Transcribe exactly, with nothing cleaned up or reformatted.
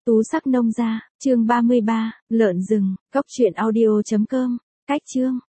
Tú sắc nông gia, chương ba mươi ba, lợn rừng, cốc truyện audio chấm com, cách chương.